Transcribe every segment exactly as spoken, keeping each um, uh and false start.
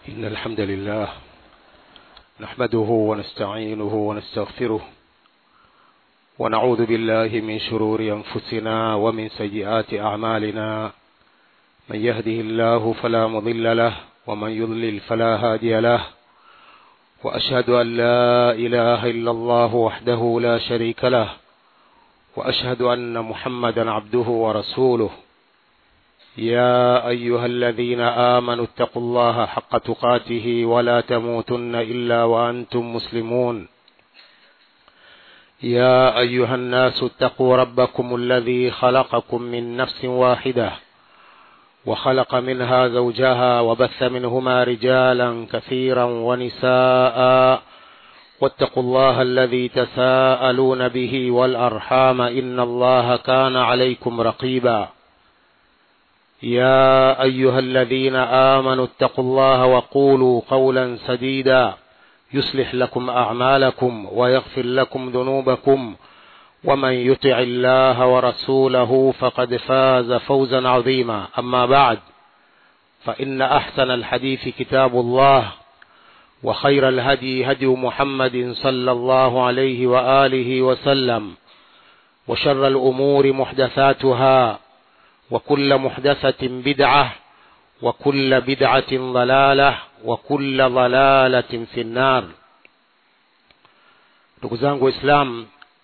إن الحمد لله نحمده ونستعينه ونستغفره ونعوذ بالله من شرور أنفسنا ومن سيئات أعمالنا. من يهده الله فلا مضل له ومن يضلل فلا هادي له، وأشهد أن لا إله إلا الله وحده لا شريك له، وأشهد أن محمدا عبده ورسوله. يا أيها الذين آمنوا اتقوا الله حق تقاته ولا تموتن إلا وأنتم مسلمون. يا أيها الناس اتقوا ربكم الذي خلقكم من نفس واحدة وخلق منها زوجها وبث منهما رجالا كثيرا ونساء، واتقوا الله الذي تساءلون به والأرحام إن الله كان عليكم رقيبا. يا أيها الذين آمنوا اتقوا الله وقولوا قولا سديدا يصلح لكم أعمالكم ويغفر لكم ذنوبكم، ومن يطع الله ورسوله فقد فاز فوزا عظيما. أما بعد، فإن أحسن الحديث كتاب الله، وخير الهدي هدي محمد صلى الله عليه وآله وسلم، وشر الأمور محدثاتها، وكل محدثة بدعة، وكل بدعة ضلالة، وكل ضلالة في النار. ndugu zangu Waislamu,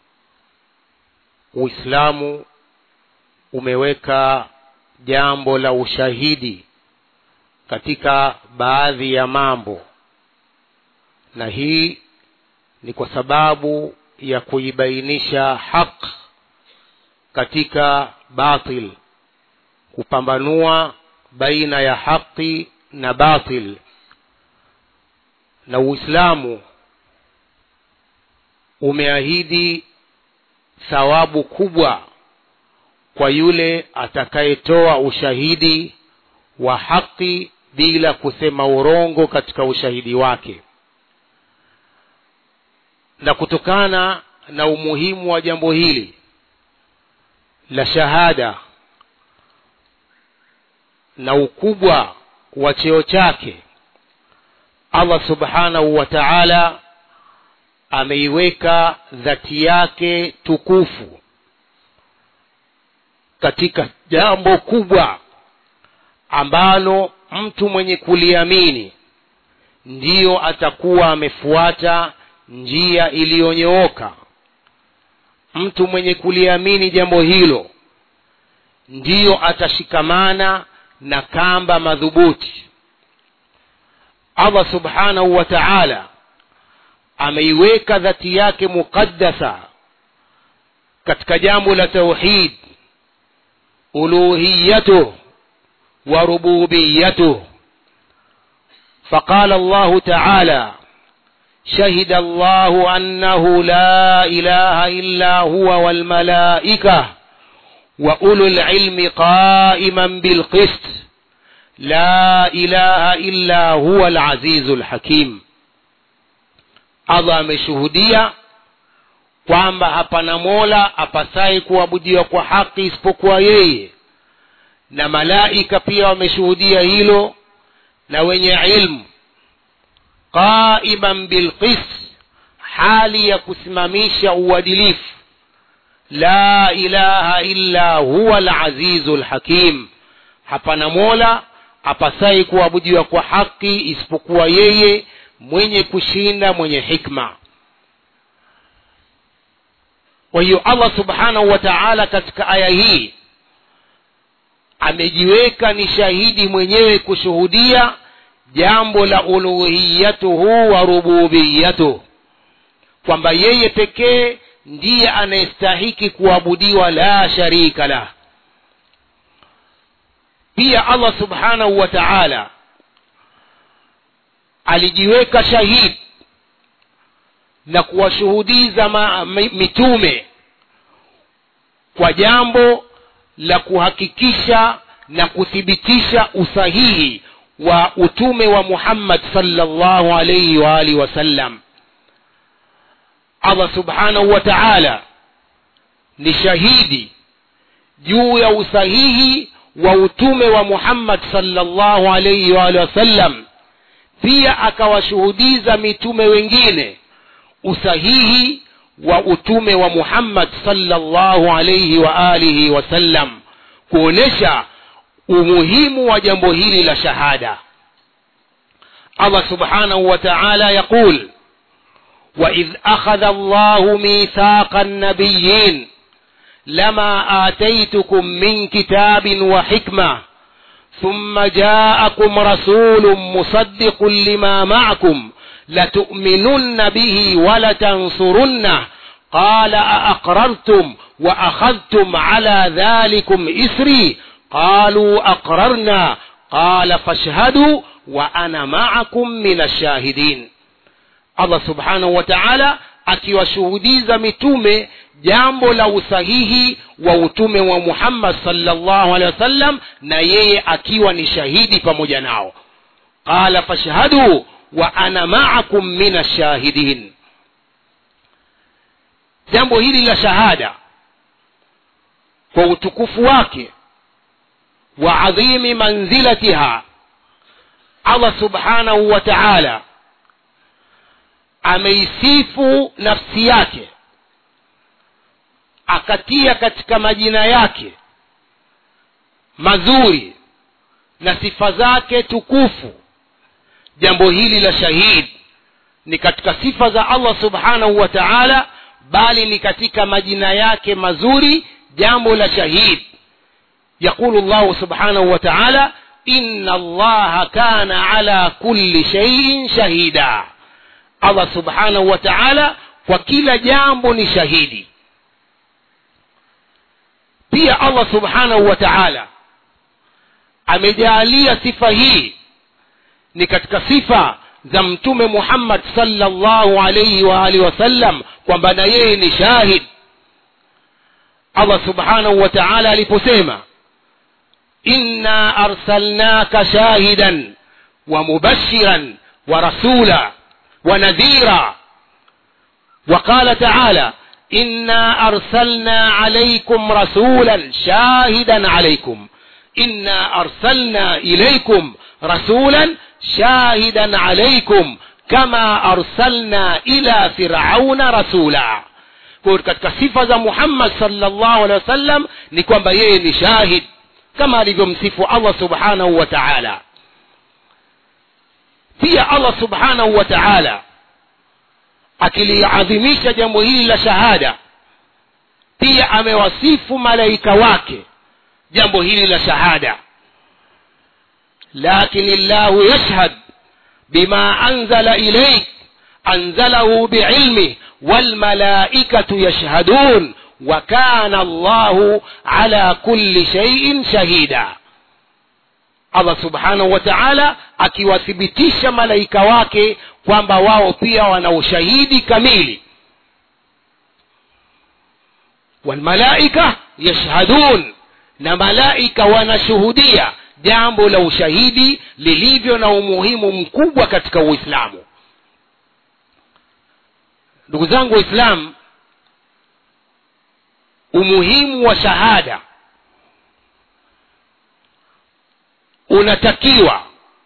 Uislamu umeweka jambo la ushahidi katika baadhi ya mambo, na hii ni kwa sababu ya kuibainisha haki katika batil, kupambanua baina ya haki na batil. Na Uislamu umeahidi thawabu kubwa kwa yule atakayetoa ushahidi wa haki bila kusema urongo katika ushahidi wake. Na kutokana na umuhimu wa jambo hili la shahada na ukubwa wa cheo chake, Allah subhanahu wa ta'ala ameiweka dhati yake tukufu katika jambo kubwa ambalo mtu mwenye kuliamini ndiyo atakuwa amefuata njia iliyonyooka. Mtu mwenye kuliamini jambo hilo ndiyo atashikamana na kamba madhubuti. Allah subhanahu wa ta'ala ameiweka dhati yake mukaddasa katika jambo la tauhid, uluhiyatu wa rububiyatu. Faqala Allah ta'ala: shahida Allahu annahu la ilaha illa huwa wal malaika wa ulul ilmi qa'iman bil qist la ilaha illa huwa al azizul hakim. Allah ameshuhudia kwamba hapana mola apasaye kuabudiwa kwa haki isipokuwa yeye, na malaika pia wameshuhudia hilo, na wenye ilmu. Qa'iman bil qist, hali ya kusimamisha uadilifu. La ilaha illa huwa al azizul hakim, hapana mola apasaye kuabudiwa kwa haki isipokuwa yeye, mwenye kushinda, mwenye hikma. Kwa hiyo Allah subhanahu wa ta'ala katika aya hii amejiweka ni shahidi mwenyewe kushuhudia jambo la uluhiyatuhu wa rububiyatuhu, kwamba yeye pekee ndiye anayestahiki kuabudiwa, la sharika la. Pia Allah subhanahu wa ta'ala alijiweka shahidi na kuwashuhudiza mitume kwa jambo la kuhakikisha na kuthibitisha usahihi wa utume wa Muhammad sallallahu alayhi wa alihi wasallam. Allah subhanahu wa ta'ala ni shahidi juu ya usahihi wa utume wa Muhammad sallallahu alayhi wa alihi wasallam pia akawashuhudiza mitume wengine usahihi wa utume wa Muhammad sallallahu alayhi wa alihi wasallam, kuonesha umuhimu wa jambo hili la shahada. Allah subhanahu wa ta'ala yaqul: wa idh akhadha Allahu mithaqa an-nabiyyin lama ataytukum min kitabin wa hikmah thumma ja'akum rasulun musaddiqun lima ma'akum لتؤمنن به ولتنصرنه قال أأقررتم وأخذتم على ذلكم إسري قالوا أقررنا قال فاشهدوا وأنا معكم من الشاهدين. Allah subhanahu wa ta'ala akiwashuhudiza mitume jambo la usahihi wa utume wa Muhammad sallallahu alaihi wasallam, na yeye akiwa ni shahidi pamoja nao. Qala fashhadu wa ana ma'akum minash shahidin. Jambo hili la shahada kwa utukufu wake wa adhimi manzilatiha, Allah subhanahu wa ta'ala ameisifu nafsi yake, akatia katika majina yake mazuri na sifa zake tukufu. Jambo hili la shahid ni katika sifa za Allah subhanahu wa ta'ala, bali ni katika majina yake mazuri jambo la shahid. Yaqulu Allah subhanahu wa ta'ala: inna Allah kana ala kulli shay'in shahida. Allah subhanahu wa ta'ala kwa kila jambo ni shahidi. Pia Allah subhanahu wa ta'ala amejalia sifa hii ni katika sifa za mtume Muhammad sallallahu alayhi wa alihi wasallam, kwamba na yeye ni shahid. Allah subhanahu wa ta'ala aliposema: inna arsalnaka shahidan wa mubashiran wa rasula wa nadhira. وقال تعالى: إنا أرسلنا عليكم رسولا شاهدا عليكم إنا أرسلنا إليكم رسولا شاهدا عليكم كما أرسلنا إلى فرعون رسولا. kwa katika sifa za Muhammad sallallahu alaihi wasallam ni kwamba yeye ni shahid kama alivyomsifu Allah subhanahu wa ta'ala. Pia Allah subhanahu wa ta'ala akiliadhimisha jambo hili la shahada, pia amewasifu malaika wake jambo hili la shahada. lakin Allahu yashhad bima anzala ilayk anzalahu bi'ilmi wal malaikatu yashhadun wa kana Allahu ala kulli shay'in shahida. Allah subhanahu wa ta'ala akiwathibitisha malaika wake kwamba wao pia wana ushahidi kamili. wal malaika yashhadun, na malaika wanashuhudia jambo la ushahidi lilivyo na umuhimu mkubwa katika Uislamu. Ndugu zangu Waislamu, umuhimu wa shahada unatakiwa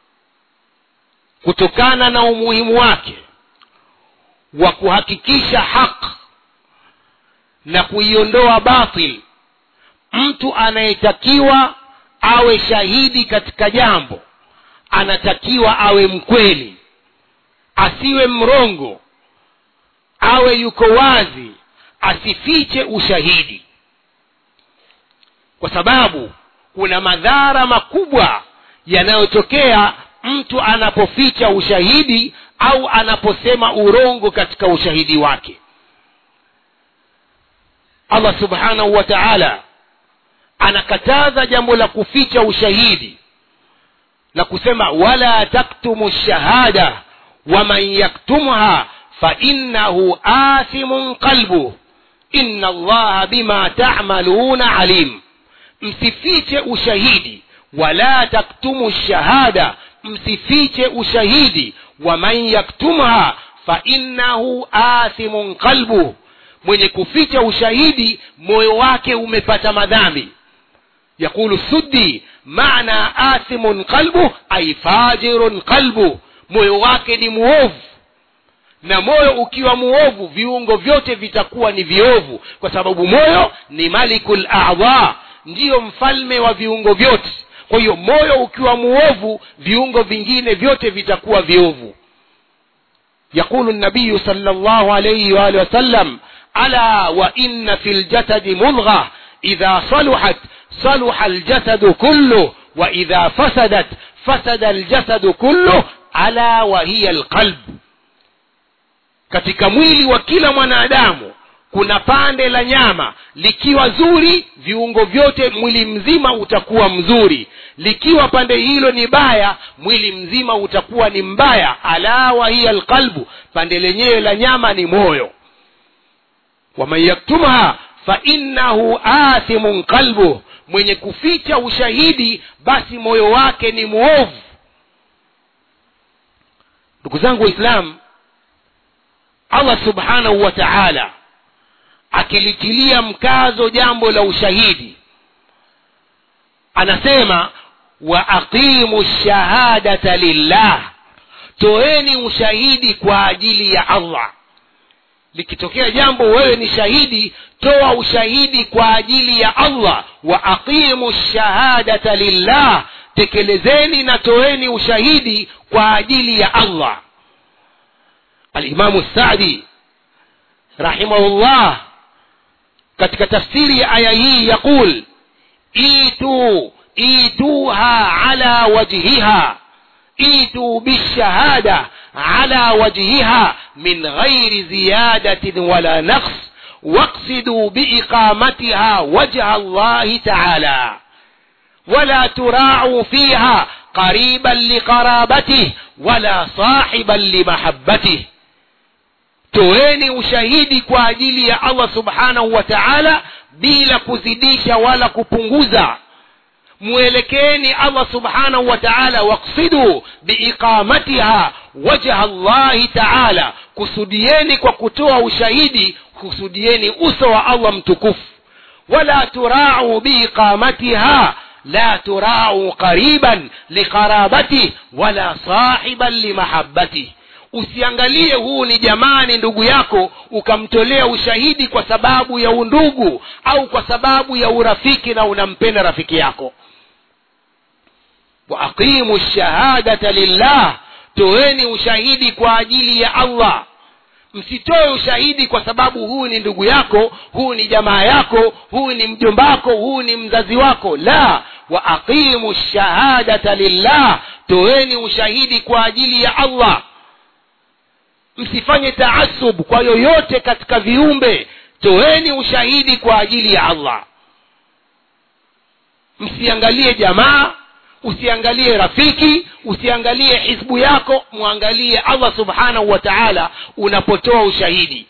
kutokana na umuhimu wake wa kuhakikisha haki na kuiondoa batil. Mtu anayetakiwa awe shahidi katika jambo anatakiwa awe mkweli, asiwe mrongo, awe yuko wazi, asifiche ushahidi, kwa sababu kuna madhara makubwa yanayotokea mtu anapoficha ushahidi au anaposema urongo katika ushahidi wake. Allah subhanahu wa ta'ala anakataza jambo la kuficha ushahidi na kusema: wala taktumu shahada wa man yaktumha fa innahu athimun qalbuhu inna Allaha bima ta'maluna alim. Msifiche ushahidi, wala taktumu shahada, msifiche ushahidi, wa man yaktumha fa innahu athimun qalbuhu, mwenye kuficha ushahidi moyo wake umepata madhambi. Yakulu Suddi: maana athimun qalbu ay fajirun qalbu, moyo wake ni muovu. Na moyo ukiwa muovu, viungo vyote vitakuwa ni viovu, kwa sababu moyo ni malikul a'dha, ndiyo mfalme wa viungo vyote. Kwa hiyo moyo ukiwa muovu, viungo vingine vyote vitakuwa viovu. Yakulu an-nabiy sallallahu alayhi wa alihi wasallam, ala wa inna fil jasadi mudghah idha saluhat saluha al-jasadu kullu wa idha fasadat fasada al-jasadu kullu ala wa hiya al-qalb. Katika mwili wa kila mwanadamu kuna pande la nyama, likiwa zuri viungo vyote mwili mzima utakuwa mzuri, likiwa pande hilo ni baya mwili mzima utakuwa ni mbaya. Ala wa hiya alqalbu, pande lenyewe la nyama ni moyo. Wa man yaktumha fa innahu athimun qalbu, mwenye kuficha ushahidi basi moyo wake ni muovu. Ndugu zangu Waislamu, Allah subhanahu wa ta'ala akilitilia mkazo jambo la ushahidi, anasema wa aqimu shahadata lillah, toeni ushahidi kwa ajili ya Allah. Likitokea jambo wewe ni shahidi, toa ushahidi kwa ajili ya Allah. Wa aqimu shahadata lillah, tekelezeni na toeni ushahidi kwa ajili ya Allah. Al-Imam Sa'di rahimahullah katika tafsiri ya aya hii yakul, itu ituha ala wajhiha, itu bishahada ala wajhiha min ghairi ziyadatin wala naqs, waqsidu biiqamatiha wajha Allah ta'ala, wala tura'u fiha qariban liqarabatihi wala sahiban limahabbatihi. Toeni ushahidi kwa ajili ya Allah subhanahu wa ta'ala bila kuzidisha wala kupunguza. Muelekeni Allah subhanahu wa ta'ala, waqsidu biiqamatiha wajha Allah ta'ala, kusudieni kwa kutoa ushahidi, kusudieni uso wa Allah mtukufu. Wala tura'u biiqamatiha, la tura'u qariban liqarabati wala sahiban limahabbati. Usiangalie huu ni jamaa, ni ndugu yako, ukamtolea ushahidi kwa sababu ya undugu au kwa sababu ya urafiki na unampenda rafiki yako. Wa aqimu shahadata lillah, toeni ushahidi kwa ajili ya Allah. Msitoe ushahidi kwa sababu huu ni ndugu yako, huu ni jamaa yako, huu ni mjombako, huu ni mzazi wako. La, wa aqimu shahadata lillah, toeni ushahidi kwa ajili ya Allah. Msifanye taasub kwa yoyote katika viumbe, toeni ushahidi kwa ajili ya Allah. Msiangalie jamaa, usiangalie rafiki, usiangalie hizbu yako, muangalie Allah subhanahu wa ta'ala unapotoa ushahidi.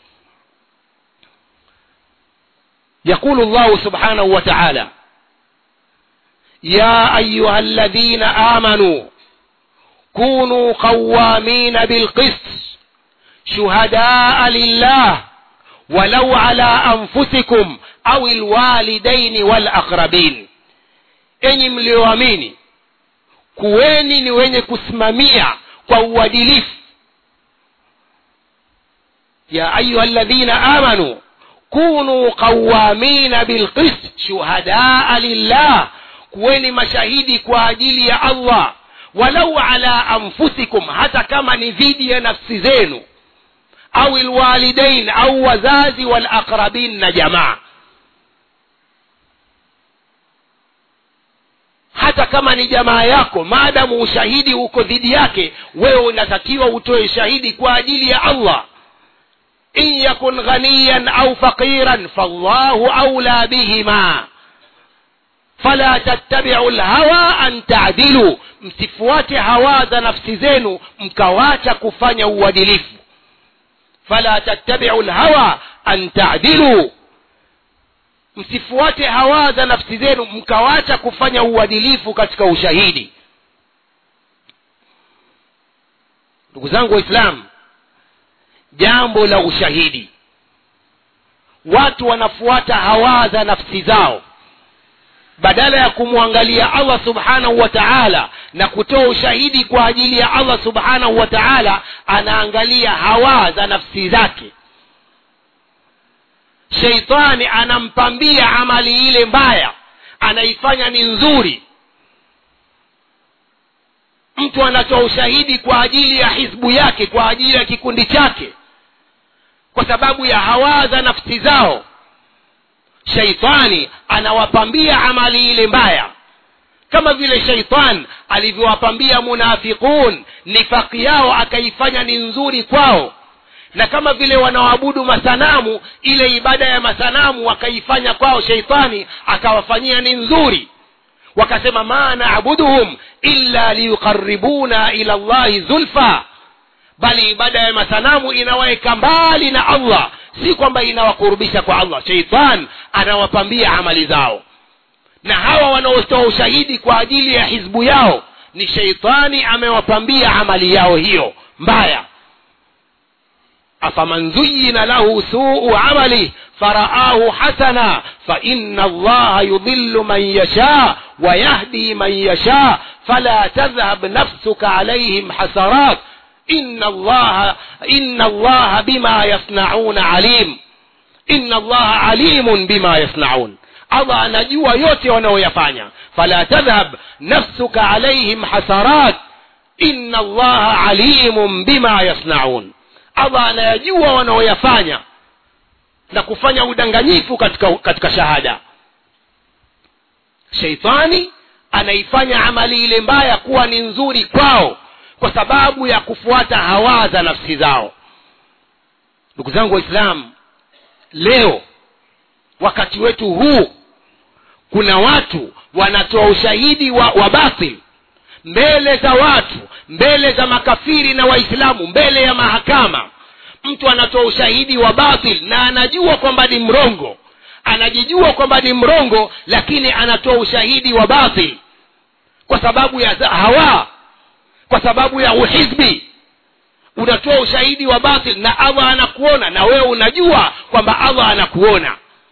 Yakulu Allah subhanahu wa ta'ala, ya ayyuhalladhina amanu kunu qawwamina bilqist shuhadaa lillah walau ala anfusikum au alwalidaini wal aqrabin. Enyi mlioamini, kuweni ni wenye kusimamia kwa uadilifu. Ya ayyuhalladhina amanu kunu qawwamina bilqist shuhadaa lillah, kuweni mashahidi kwa ajili ya Allah. Walau ala anfusikum, hata kama ni dhidi ya nafsi zenu, au alwalidain, au wazazi, wal aqrabin, na jamaa. Hata kama ni jamaa yako, maadamu ushahidi uko dhidi yake, wewe unatakiwa utoe shahidi kwa ajili ya Allah. In yakun ghaniyan au faqiran fallahu awla bihima fala tattabi'u alhawa an ta'dilu, msifuate hawa za nafsi zenu mkawacha kufanya uadilifu. Fala tattabi'u alhawa an ta'dilu, msifuate hawa za nafsi zenu mkawacha kufanya uadilifu katika ushahidi. Ndugu zangu Waislamu, jambo la ushahidi, watu wanafuata hawa za nafsi zao. badala ya kumwangalia Allah subhanahu wa ta'ala na kutoa ushahidi kwa ajili ya Allah subhanahu wa ta'ala, anaangalia hawa za nafsi zake. Sheitani anampambia amali ile mbaya, anaifanya ni nzuri. Mtu anatoa ushahidi kwa ajili ya hizbu yake, kwa ajili ya kikundi chake, kwa sababu ya hawa za nafsi zao. Sheitani anawapambia amali ile mbaya, kama vile sheitan alivyowapambia munafiqun nifaki yao akaifanya ni nzuri kwao, na kama vile wanaoabudu masanamu, ile ibada ya masanamu wakaifanya kwao, sheitani akawafanyia ni nzuri. Wakasema ma na'buduhum illa liyuqarribuna ila Allahi zulfa, bali ibada ya masanamu inawaeka mbali na Allah, si kwamba inawakurubisha kwa Allah. Sheitan anawapambia amali zao, na hawa wanaotoa ushahidi kwa ajili ya hizbu yao ni sheitani amewapambia amali yao hiyo mbaya. afaman zuyyina lahu su'u amali faraahu hasana fa inna Allaha yudhillu man yasha wa yahdi man yasha fala tadhhab nafsuka alayhim hasarat inna Allaha inna Allaha bima yasnauna alim. Inna Allaha alimun bima yasnaun, Allah anajua yote wanaoyafanya. Fala tadhhab nafsuka alayhim hasarat inna Allaha alimun bima yasnaun, Allah anayajua wanaoyafanya na kufanya udanganyifu katika katika shahada. Sheitani anaifanya amali ile mbaya kuwa ni nzuri kwao kwa sababu ya kufuata hawa za nafsi zao. Ndugu zangu Waislamu, leo wakati wetu huu kuna watu wanatoa ushahidi wa, wa batil mbele za watu, mbele za makafiri na Waislamu, mbele ya mahakama. Mtu anatoa ushahidi wa batil na anajua kwamba ni mrongo, anajijua kwamba ni mrongo, lakini anatoa ushahidi wa batil kwa sababu ya hawa, kwa sababu ya uhizbi. Unatoa ushahidi wa batil na Allah anakuona, na wewe unajua kwamba Allah anakuona.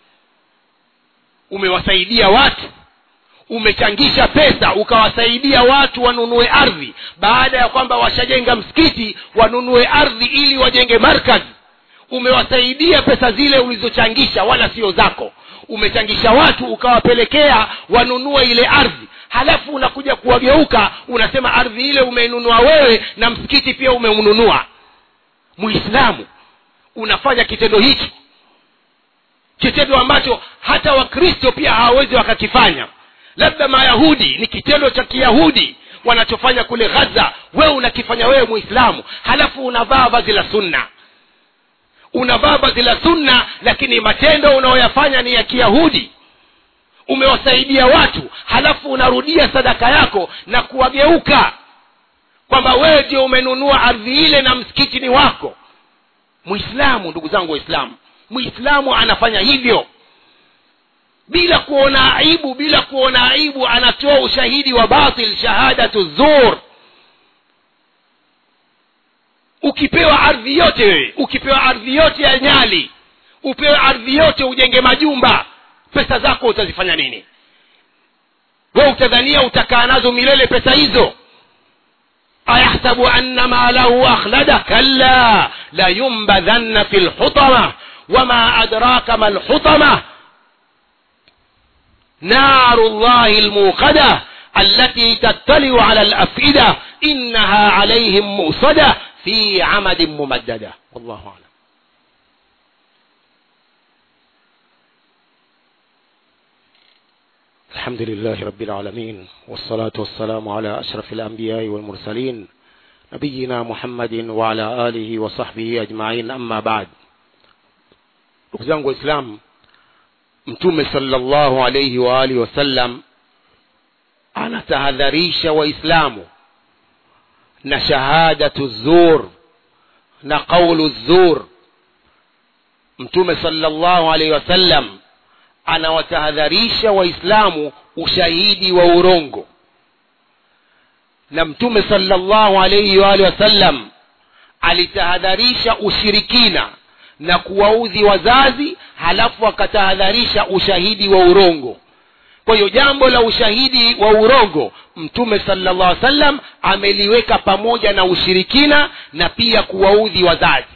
Umewasaidia watu, umechangisha pesa ukawasaidia watu wanunue ardhi, baada ya kwamba washajenga msikiti wanunue ardhi ili wajenge markaz. Umewasaidia pesa zile ulizochangisha, wala sio zako. Umechangisha watu ukawapelekea wanunue ile ardhi, halafu unakuja kuwageuka unasema ardhi ile umeinunua wewe na msikiti pia umeununua. Muislamu unafanya kitendo hicho, kitendo ambacho hata Wakristo pia hawawezi wakakifanya. Labda Mayahudi, ni kitendo cha Kiyahudi wanachofanya kule Gaza, wewe unakifanya wewe Muislamu, halafu unavaa vazi la sunna. Unavaa vazi la sunna, lakini matendo unaoyafanya ni ya Kiyahudi. Umewasaidia watu, halafu unarudia sadaka yako na kuwageuka kwamba wewe ndio umenunua ardhi ile na msikiti ni wako. Muislamu, ndugu zangu Waislamu, Muislamu anafanya hivyo bila kuona aibu, bila kuona aibu anatoa ushahidi wa batil, shahadatu zur. Ukipewa ardhi yote wewe, ukipewa ardhi yote ya Nyali, upewe ardhi yote ujenge majumba, pesa zako utazifanya nini? Wewe utadhania utakaa nazo milele pesa hizo? ayahsabu anna ma lahu akhlada kalla la yumbadhanna fil hutama wama adraka mal hutama narullahi almuqada allati tattali'u ala al-af'ida innaha alayhim musada fi 'amadin mumaddada. wallahu a'lam. الحمد لله رب العالمين والصلاة والسلام على أشرف الأنبياء والمرسلين نبينا محمد وعلى آله وصحبه أجمعين. أما بعد. نكزانgu Islam, Mtume sallallahu alayhi wa alihi wasallam anatahadharisha Waislamu na shahadatu zur na qawlu zur. Mtume sallallahu alayhi wasallam anawatahadharisha Waislamu ushahidi wa urongo, na Mtume sallallahu alayhi wa alihi wasallam alitahadharisha ushirikina na kuwaudhi wazazi, halafu akatahadharisha ushahidi wa urongo. Kwa hiyo jambo la ushahidi wa urongo Mtume sallallahu alaihi wasallam ameliweka pamoja na ushirikina na pia kuwaudhi wazazi.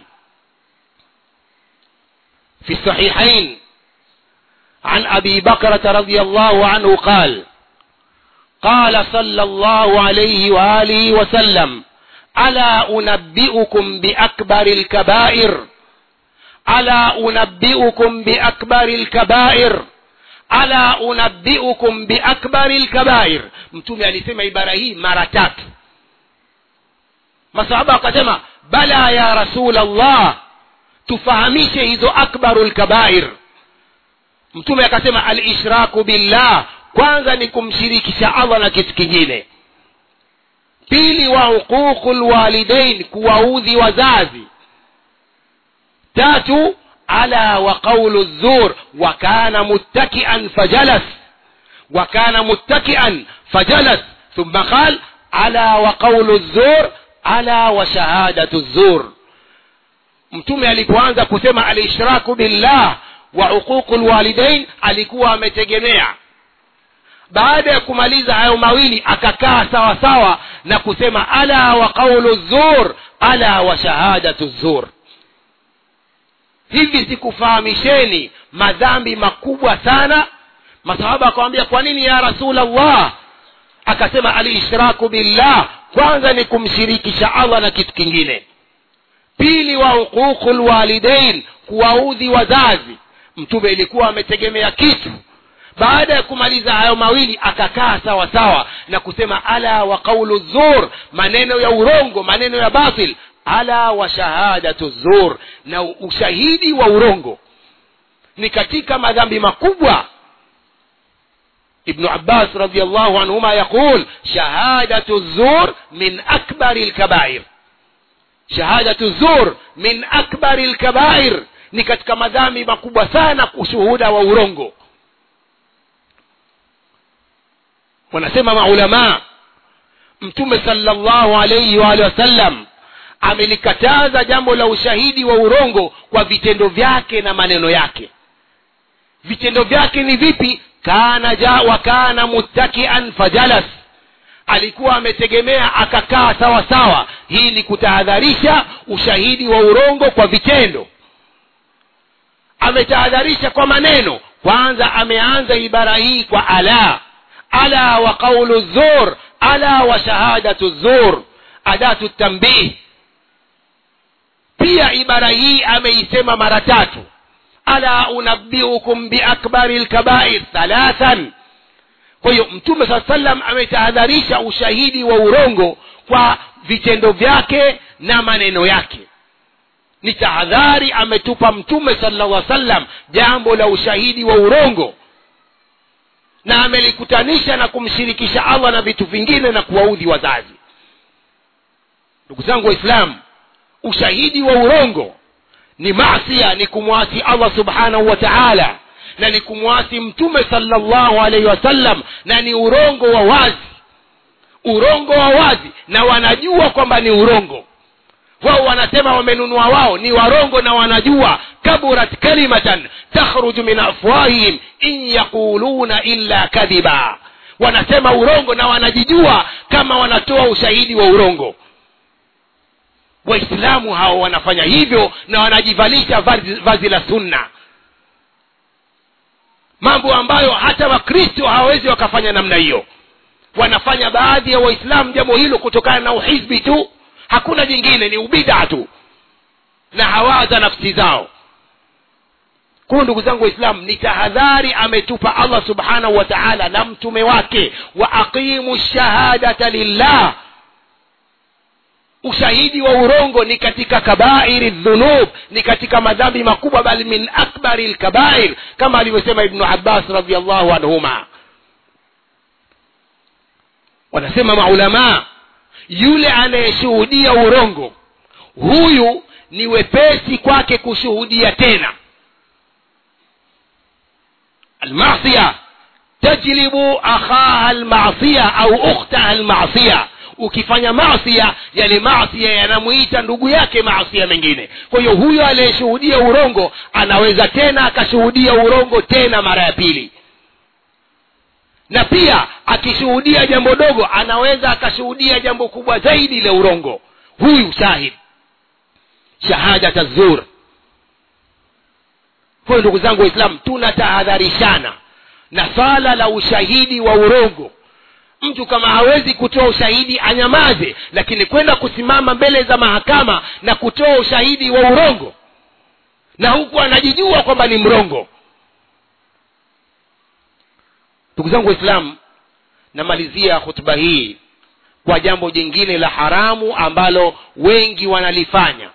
في الصحيحين عن أبي بكرة رضي الله عنه قال قال صلى الله عليه وآله وسلم ألا أنبئكم بأكبر الكبائر ألا أنبئكم بأكبر الكبائر ألا أنبئكم بأكبر الكبائر. Mtume alisema ibara hii mara tatu. Masahaba wakasema bala ya Rasul Allah, tufahamishe hizo akbarul kabair. Mtume akasema al-ishraku billah, kwanza ni kumshirikisha Allah na kitu kingine. Pili wa huququl walidain, kuwaudhi wazazi. Tatu ala wa qawlu zur, wa kana muttaki'an fajalas wa kana muttaki'an fajalas thumma qala ala wa qawlu zur ala wa shahadatu zur. Mtume alipoanza kusema al-ishraku billah wa huququl walidain alikuwa ametegemea. Baada ya kumaliza hayo mawili akakaa sawa sawa na kusema ala wa qawlu zur ala wa shahadatu zur. Hivi sikufahamisheni madhambi makubwa sana? Masahaba akamwambia kwa nini ya Rasulullah? Akasema al-ishraku billah, kwanza ni kumshirikisha Allah na kitu kingine. Pili wa huququl walidain, kuwaudhi wazazi. Mtume ilikuwa ametegemea kitu. Baada ya kumaliza hayo mawili akakaa sawa sawa na kusema ala wa qawlu zur, maneno ya urongo, maneno ya batil. Ala wa shahadatu zur, na ushahidi wa urongo ni katika madhambi makubwa. Ibn Abbas radiyallahu anhuma yaqul shahadatu zur min akbaril kabair. Shahadatu zur min akbaril kabair, ni katika madhambi makubwa sana kushuhuda wa urongo. Wanasema maulama, Mtume sallallahu alayhi wa alihi wasallam amelikataza jambo la ushahidi wa urongo kwa vitendo vyake na maneno yake. Vitendo vyake ni vipi? Kana ja wa kana muttaki'an fajalas, alikuwa ametegemea akakaa sawa sawa. Hii ni kutahadharisha ushahidi wa urongo kwa vitendo. Ametahadharisha kwa maneno. Kwanza ameanza ibara hii kwa ala ala wa qawlu zur ala wa shahadatu zur, adatu tanbih. Pia ibara hii ameisema mara tatu, ala unabbiukum bi akbaril kabair thalathan. Kwa hiyo Mtume sallallahu alayhi wasallam ametahadharisha ushahidi wa urongo kwa vitendo vyake na maneno yake. Ni tahadhari ametupa Mtume sallallahu alayhi wasallam jambo la ushahidi wa urongo, na amelikutanisha na kumshirikisha Allah na vitu vingine na kuwaudhi wazazi. Ndugu zangu Waislamu, ushahidi wa urongo ni maasiya, ni kumwasi Allah subhanahu wa ta'ala, na ni kumwasi Mtume sallallahu alayhi wasallam, na ni urongo wa wazi. Urongo wa wazi, na wanajua kwamba ni urongo. Wao wanasema wamenunua, wao ni warongo na wanajua. Kaburat kalimatan takhruju min afwahihim in yaquluna illa kadhiba. Wanasema urongo na wanajijua kama wanatoa ushahidi wa urongo. Waislamu hao wanafanya hivyo na wanajivalisha vazi, vazi la sunna, mambo ambayo hata Wakristo hawawezi wakafanya namna hiyo. Wanafanya baadhi ya Waislamu jambo hilo kutokana na uhizbi tu, hakuna jingine, ni ubid'a tu na hawaza nafsi zao. Kwa ndugu zangu Waislamu, ni tahadhari ametupa Allah subhanahu wa ta'ala na mtume wake, wa aqimu shahadata lillah. Ushahidi wa urongo ni katika kabairi dhunub, ni katika madhambi makubwa, bali min akbaril kabair, kama alivyosema Ibn Abbas radhiyallahu anhuma. Wanasema maulama, yule anayeshuhudia urongo, huyu ni wepesi kwake kushuhudia tena. Al-ma'siyah tajlibu akhaha al-ma'siyah au ukhtaha al-ma'siyah. Ukifanya maasiya, yale maasiya yanamuita ndugu yake maasiya mengine. Kwa hiyo huyo aliyeshuhudia urongo anaweza tena akashuhudia urongo tena mara ya pili. na pia akishuhudia jambo dogo anaweza akashuhudia jambo kubwa zaidi la urongo. Huyu shahid, shahada tazur. Kwa ndugu zangu Waislamu, tunatahadharishana na swala la ushahidi wa urongo. Mtu kama hawezi kutoa ushahidi anyamaze, lakini kwenda kusimama mbele za mahakama na kutoa ushahidi wa urongo na huku anajijua kwamba ni mrongo. Ndugu zangu Waislamu, namalizia hutuba hii kwa jambo jingine la haramu ambalo wengi wanalifanya.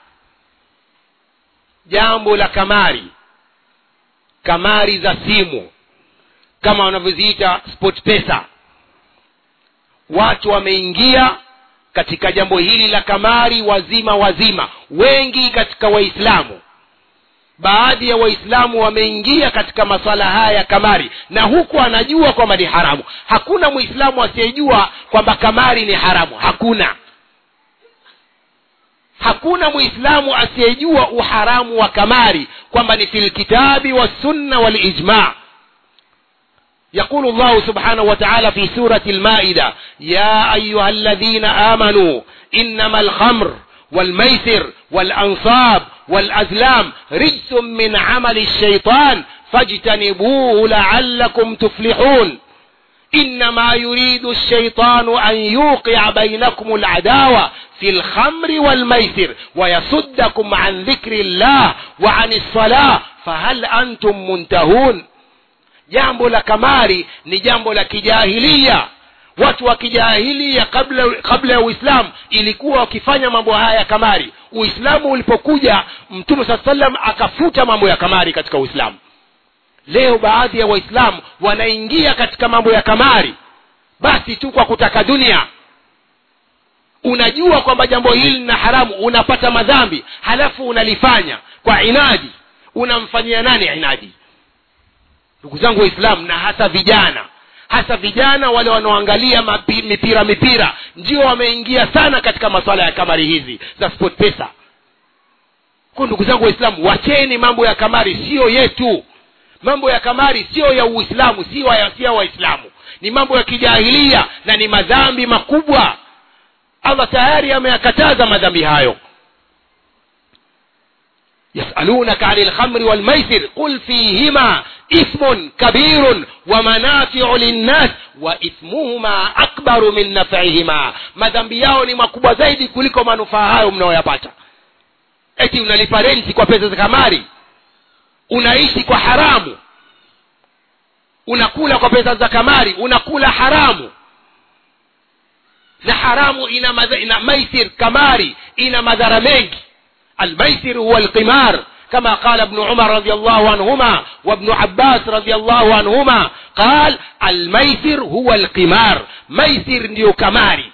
Jambo la kamari, kamari za simu kama wanavyoziita sport pesa. Watu wameingia katika jambo hili la kamari wazima wazima, wengi katika Waislamu. Baadhi ya Waislamu wameingia katika masuala haya ya kamari, na huku anajua kwamba ni haramu. Hakuna Muislamu asiyejua kwamba kamari ni haramu. Hakuna. Hakuna Muislamu asiyejua uharamu wa kamari kwamba ni fil kitabi was sunna wal ijma'. يقول الله سبحانه وتعالى في سورة المائدة: يا أيها الذين آمنوا إنما الخمر والميسر والأنصاب والأزلام رجس من عمل الشيطان فاجتنبوه لعلكم تفلحون إنما يريد الشيطان أن يوقع بينكم العداوة في الخمر والميسر ويصدكم عن ذكر الله وعن الصلاة فهل أنتم منتهون. Jambo la kamari ni jambo la kijahilia. Watu wa kijahilia kabla kabla ya Uislamu ilikuwa wakifanya mambo haya ya kamari. Uislamu ulipokuja, Mtume sallallahu alaihi wasallam akafuta mambo ya kamari katika Uislamu. Leo baadhi ya Waislamu wanaingia katika mambo ya kamari basi tu kwa kutaka dunia. Unajua kwamba jambo hili ni haramu, unapata madhambi, halafu unalifanya kwa inadi. Unamfanyia nani inadi? Ndugu zangu Waislamu, na hasa vijana, hasa vijana wale wanaoangalia mipira mipira ndio wameingia sana katika masuala ya kamari hizi za sport pesa. Kwa ndugu zangu Waislamu, wacheni mambo ya kamari, sio yetu. Mambo ya kamari sio ya Uislamu, sio ya sia Waislamu. Ni mambo ya kijahilia na ni madhambi makubwa. Allah tayari ameyakataza madhambi hayo. يسألونك عن الخمر والميسر قل فيهما إثم كبير ومنافع للناس وإثمهما أكبر من نفعهما. madhambi yao ni makubwa zaidi kuliko manufaa hayo mnayoyapata. Eti unalipa renti kwa pesa za kamari, unaishi kwa haramu, unakula kwa pesa za kamari, unakula haramu. Na haramu ina, madha, ina maisir, kamari ina madhara mengi. الميسر هو القمار كما قال ابن عمر رضي الله عنهما وابن عباس رضي الله عنهما قال الميسر هو القمار. ميسر ndio kamari.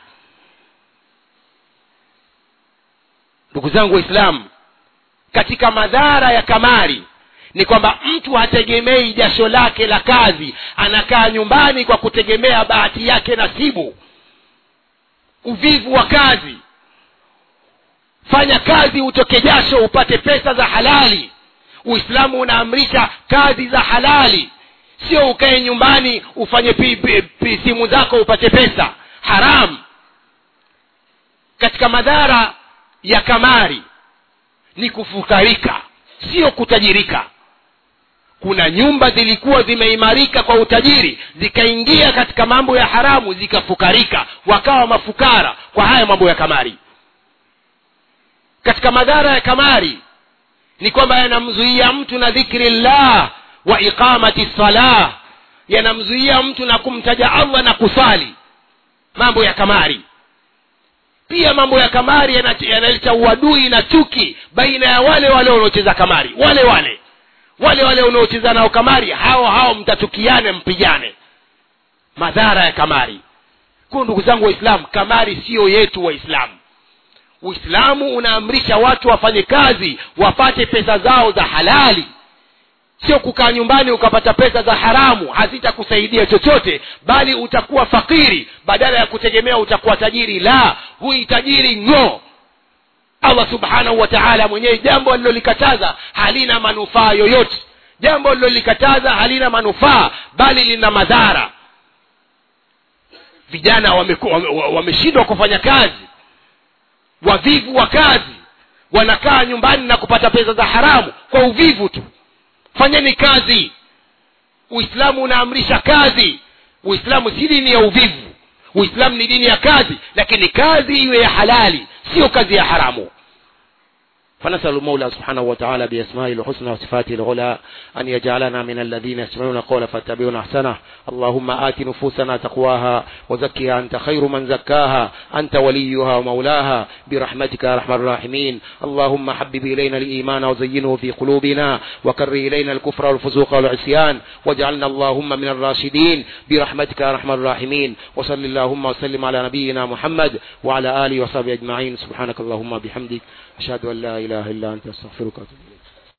Ndugu zangu Waislamu, katika madhara ya kamari ni kwamba mtu hategemei jasho lake la kazi, anakaa nyumbani kwa kutegemea bahati yake nasibu. Uvivu wa kazi. Fanya kazi utoke jasho upate pesa za halali. Uislamu unaamrisha kazi za halali, sio ukae nyumbani ufanye pi, pi, pi, simu zako upate pesa. Haram. Katika madhara ya kamari ni kufukarika, sio kutajirika. Kuna nyumba zilikuwa zimeimarika kwa utajiri, zikaingia katika mambo ya haramu, zikafukarika, wakawa mafukara kwa haya mambo ya kamari. Katika madhara ya kamari ni kwamba yanamzuia mtu na dhikrillah wa iqamati salah, yanamzuia mtu na kumtaja Allah na kusali. Mambo ya kamari pia, mambo ya kamari yanaleta uadui na chuki baina ya wale wale wanaocheza kamari. Wale wale wale wale wanaocheza nao kamari, hao hao mtatukiane, mpigane. Madhara ya kamari. Kwa ndugu zangu Waislamu, kamari sio yetu Waislamu. Uislamu unaamrisha watu wafanye kazi, wapate pesa zao za halali, sio kukaa nyumbani ukapata pesa za haramu. Hazitakusaidia chochote, bali utakuwa fakiri badala ya kutegemea utakuwa tajiri. La, hui tajiri ngo. Allah subhanahu wa ta'ala mwenyewe jambo alilolikataza halina manufaa yoyote. Jambo alilolikataza halina manufaa, bali lina madhara. vijana wameshindwa wame, wame kufanya kazi, wavivu wa kazi, wanakaa nyumbani na kupata pesa za haramu kwa uvivu tu. Fanyeni kazi. Uislamu unaamrisha kazi. Uislamu si dini ya uvivu. Uislamu ni dini ya kazi, lakini kazi iwe ya halali, sio kazi ya haramu. فنسأل المولى سبحانه وتعالى بأسمائه الحسنى وصفاته العلى أن يجعلنا من الذين يستمعون القول فيتبعون أحسنه. اللهم آت نفوسنا تقواها وزكها أنت خير من زكاها، أنت وليها ومولاها، برحمتك يا أرحم الراحمين. اللهم حبب إلينا الإيمان وزينه في قلوبنا، وكره إلينا الكفر والفسوق والعصيان، واجعلنا اللهم من الراشدين برحمتك يا أرحم الراحمين. وصل اللهم وسلم على نبينا محمد وعلى آله وصحبه أجمعين. سبحانك اللهم بحمدك، أشهد أن لا إله إلا أنت، أستغفرك وأتوب إليك.